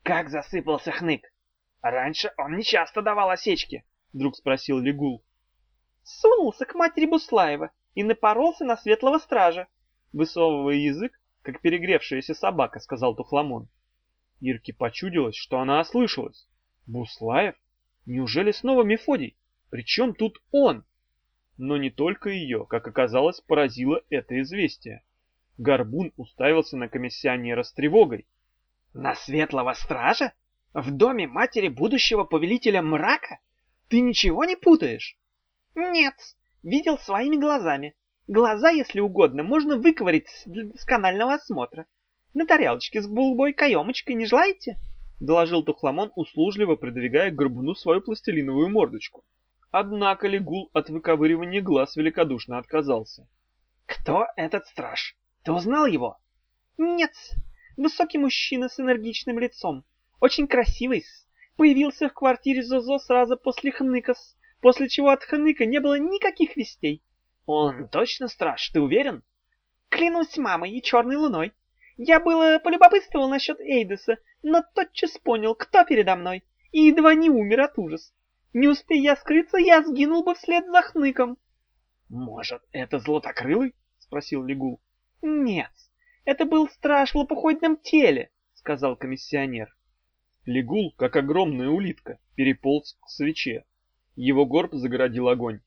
Как засыпался хнык? Раньше он не часто давал осечки, вдруг спросил Лигул. Сунулся к матери Буслаева и напоролся на светлого стража. Высовывая язык, как перегревшаяся собака, сказал Тухламон. Ирке почудилось, что она ослышалась. Буслаев? Неужели снова Мефодий? Причем тут он? Но не только ее, как оказалось, поразило это известие. Горбун уставился на комиссионера с тревогой. На светлого стража? В доме матери будущего повелителя мрака? Ты ничего не путаешь? Нет, видел своими глазами. Глаза, если угодно, можно выковырять для досконального осмотра. На тарелочке с голубой каемочкой не желаете? Доложил Тухламон, услужливо придвигая к горбуну свою пластилиновую мордочку. Однако Лигул от выковыривания глаз великодушно отказался. Кто этот страж? Ты узнал его? Нет, высокий мужчина с энергичным лицом. Очень красивый. Появился в квартире Зозо сразу после Хныкас, после чего от Хныка не было никаких вестей. Он точно страж, ты уверен? Клянусь мамой и черной луной. Я было полюбопытствовал насчет Эйдеса, но тотчас понял, кто передо мной, и едва не умер от ужаса. Не успея я скрыться, я сгинул бы вслед за Хныком. Может, это Златокрылый? Спросил Лигул. Нет, это был страж в лопоходном теле, сказал комиссионер. Лигул, как огромная улитка, переполз к свече. Его горб загородил огонь.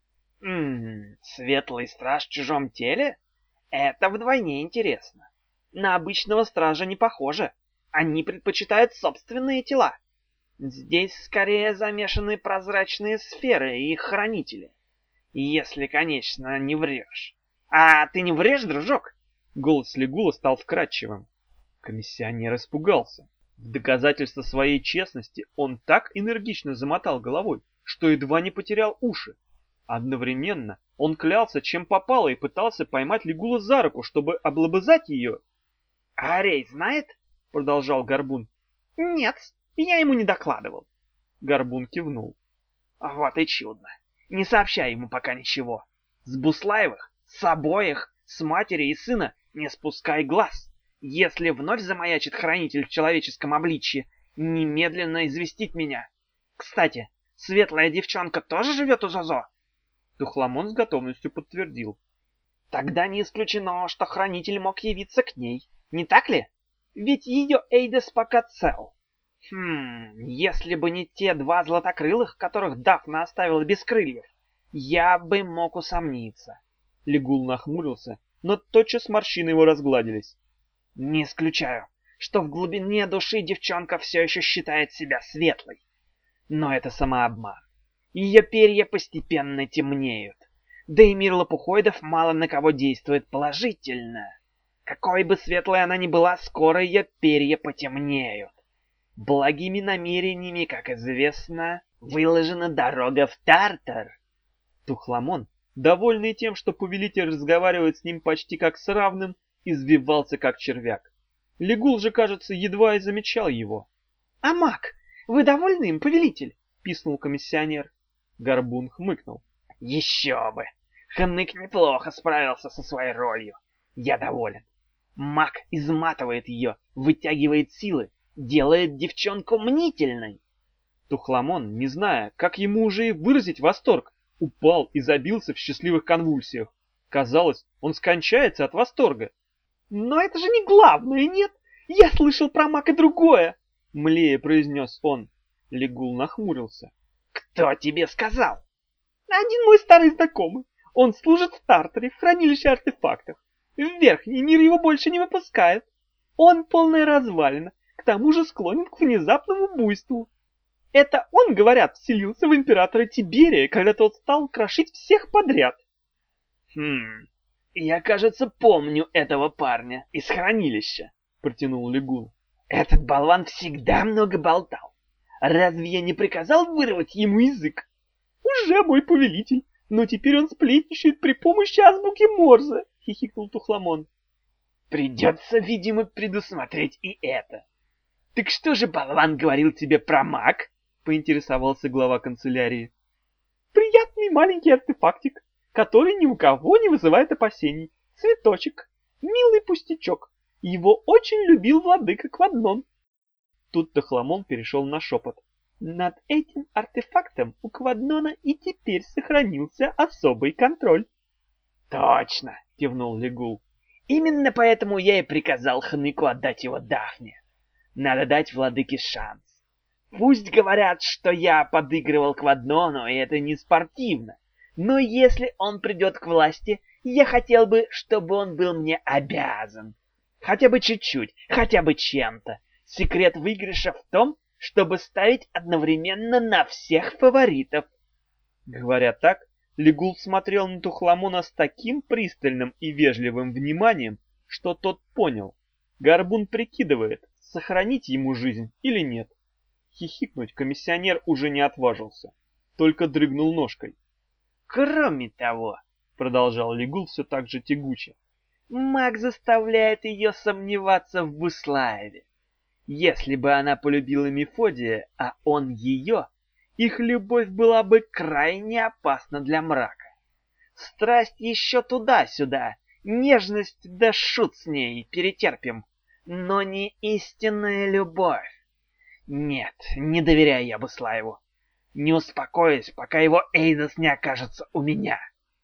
Светлый страж в чужом теле? Это вдвойне интересно. На обычного стража не похоже. Они предпочитают собственные тела. Здесь скорее замешаны прозрачные сферы и их хранители. Если, конечно, не врешь. А ты не врешь, дружок? Голос Лигула стал вкрадчивым. Комиссионер испугался. В доказательство своей честности он так энергично замотал головой, что едва не потерял уши. Одновременно он клялся, чем попало, и пытался поймать Лигула за руку, чтобы облобызать ее. — Арей знает? — продолжал Горбун. — Нет, я ему не докладывал. Горбун кивнул. — Вот и чудно. Не сообщай ему пока ничего. С Буслаевых, с обоих, с матери и сына не спускай глаз. Если вновь замаячит хранитель в человеческом обличье, немедленно известить меня. Кстати, светлая девчонка тоже живет у Зозо? Тухламон с готовностью подтвердил. Тогда не исключено, что хранитель мог явиться к ней, не так ли? Ведь ее Эйдес пока цел. Если бы не те два златокрылых, которых Дафна оставила без крыльев, я бы мог усомниться. Лигул нахмурился, но тотчас морщины его разгладились. Не исключаю, что в глубине души девчонка все еще считает себя светлой. Но это самообман. Ее перья постепенно темнеют. Да и мир лопухоидов мало на кого действует положительно. Какой бы светлой она ни была, скоро ее перья потемнеют. Благими намерениями, как известно, выложена дорога в Тартар. Тухламон, довольный тем, что повелитель разговаривает с ним почти как с равным, извивался как червяк. Лигул же, кажется, едва и замечал его. — А маг, вы довольны им, повелитель? — писнул комиссионер. Горбун хмыкнул. — Еще бы! Хнык неплохо справился со своей ролью. Я доволен. Маг изматывает ее, вытягивает силы, делает девчонку мнительной. Тухламон, не зная, как ему уже и выразить восторг, упал и забился в счастливых конвульсиях. Казалось, он скончается от восторга. «Но это же не главное, нет? Я слышал про маг и другое!» — млея произнес он. Лигул нахмурился. «Кто тебе сказал?» «Один мой старый знакомый. Он служит в Тартаре, в хранилище артефактов. В верхний мир его больше не выпускают. Он полная развалина, к тому же склонен к внезапному буйству. Это он, говорят, вселился в императора Тиберия, когда тот стал крошить всех подряд». «Я, кажется, помню этого парня из хранилища», — протянул Лигул. «Этот болван всегда много болтал. Разве я не приказал вырвать ему язык?» «Уже, мой повелитель, но теперь он сплетничает при помощи азбуки Морзе», — хихикнул Тухламон. «Придется, видимо, предусмотреть и это. Так что же болван говорил тебе про маг?» — поинтересовался глава канцелярии. «Приятный маленький артефактик, который ни у кого не вызывает опасений. Цветочек. Милый пустячок. Его очень любил владыка Кваднон». Тут Тохламон перешел на шепот. Над этим артефактом у Кваднона и теперь сохранился особый контроль. Точно, кивнул Лигул. Именно поэтому я и приказал Хныку отдать его Дафне. Надо дать владыке шанс. Пусть говорят, что я подыгрывал Кваднону, и это не спортивно. Но если он придет к власти, я хотел бы, чтобы он был мне обязан. Хотя бы чуть-чуть, хотя бы чем-то. Секрет выигрыша в том, чтобы ставить одновременно на всех фаворитов. Говоря так, Лигул смотрел на Тухламона с таким пристальным и вежливым вниманием, что тот понял. Горбун прикидывает, сохранить ему жизнь или нет. Хихикнуть комиссионер уже не отважился, только дрыгнул ножкой. Кроме того, продолжал Лигул все так же тягуче, маг заставляет ее сомневаться в Буслаеве. Если бы она полюбила Мефодия, а он ее, их любовь была бы крайне опасна для мрака. Страсть еще туда-сюда, нежность да шут с ней, перетерпим, но не истинная любовь. Нет, не доверяю я Буслаеву. Не успокоюсь, пока его Эйдос не окажется у меня.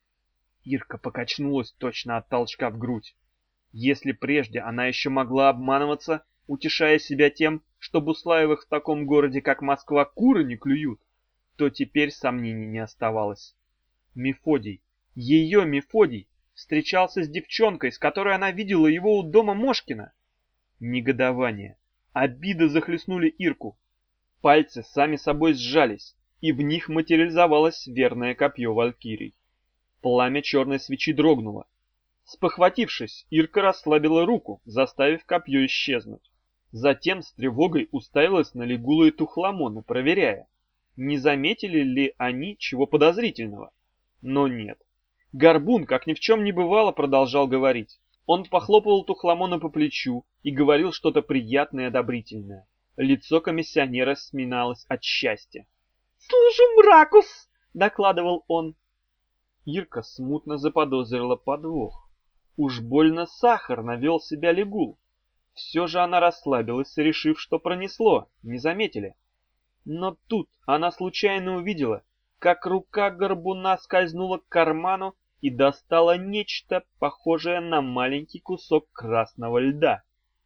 Ирка покачнулась точно от толчка в грудь. Если прежде она еще могла обманываться, утешая себя тем, что Буслаевых в таком городе, как Москва, куры не клюют, то теперь сомнений не оставалось. Мефодий, ее Мефодий, встречался с девчонкой, с которой она видела его у дома Мошкина. Негодование, обида захлестнули Ирку. Пальцы сами собой сжались, и в них материализовалось верное копье валькирий. Пламя черной свечи дрогнуло. Спохватившись, Ирка расслабила руку, заставив копье исчезнуть. Затем с тревогой уставилась на Лигула и Тухламона, проверяя, не заметили ли они чего подозрительного. Но нет. Горбун, как ни в чем не бывало, продолжал говорить. Он похлопывал Тухламона по плечу и говорил что-то приятное и одобрительное. Лицо комиссионера сминалось от счастья. «Служу Мракус!» — докладывал он. Ирка смутно заподозрила подвох. Уж больно сахарно вел себя Лигул. Все же она расслабилась, решив, что пронесло, не заметили. Но тут она случайно увидела, как рука горбуна скользнула к карману и достала нечто, похожее на маленький кусок красного льда.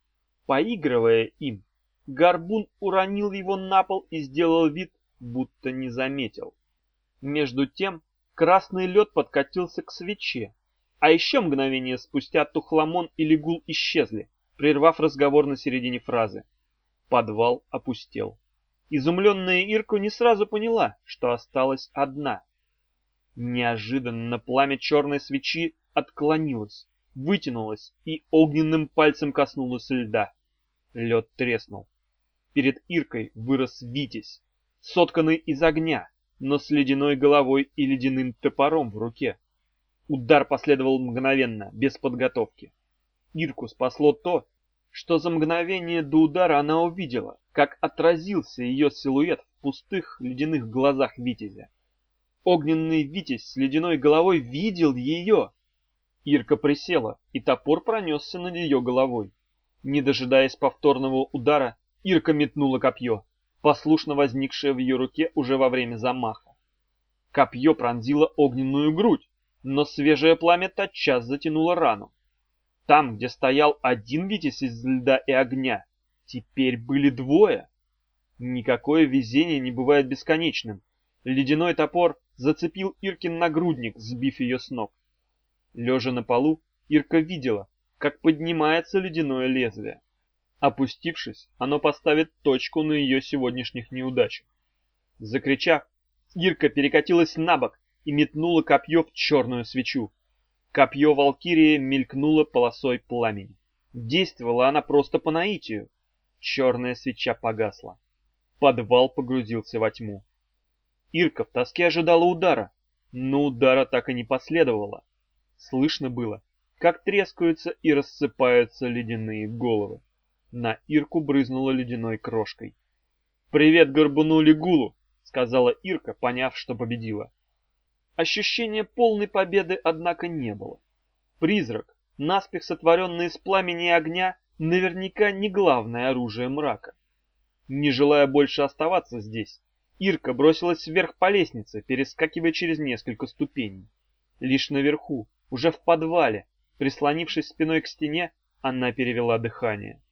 Поигрывая им, горбун уронил его на пол и сделал вид, будто не заметил. Между тем красный лед подкатился к свече, а еще мгновение спустя Тухламон и Лигул исчезли, прервав разговор на середине фразы. Подвал опустел. Изумленная Ирка не сразу поняла, что осталась одна. Неожиданно пламя черной свечи отклонилось, вытянулось и огненным пальцем коснулось льда. Лед треснул. Перед Иркой вырос Витязь, сотканный из огня, но с ледяной головой и ледяным топором в руке. Удар последовал мгновенно, без подготовки. Ирку спасло то, что за мгновение до удара она увидела, как отразился ее силуэт в пустых ледяных глазах Витязя. Огненный Витязь с ледяной головой видел ее. Ирка присела, и топор пронесся над ее головой. Не дожидаясь повторного удара, Ирка метнула копье, послушно возникшее в ее руке уже во время замаха. Копье пронзило огненную грудь, но свежее пламя тотчас затянуло рану. Там, где стоял один Витязь из льда и огня, теперь были двое. Никакое везение не бывает бесконечным. Ледяной топор зацепил Иркин нагрудник, сбив ее с ног. Лежа на полу, Ирка видела, как поднимается ледяное лезвие. Опустившись, оно поставит точку на ее сегодняшних неудачах. Закричав, Ирка перекатилась на бок и метнула копье в черную свечу. Копье валькирии мелькнуло полосой пламени. Действовала она просто по наитию. Черная свеча погасла. Подвал погрузился во тьму. Ирка в тоске ожидала удара, но удара так и не последовало. Слышно было, как трескаются и рассыпаются ледяные головы. На Ирку брызнула ледяной крошкой. «Привет горбуну Лигулу!» — сказала Ирка, поняв, что победила. Ощущения полной победы, однако, не было. Призрак, наспех сотворенный из пламени и огня, наверняка не главное оружие мрака. Не желая больше оставаться здесь, Ирка бросилась вверх по лестнице, перескакивая через несколько ступеней. Лишь наверху, уже в подвале, прислонившись спиной к стене, она перевела дыхание.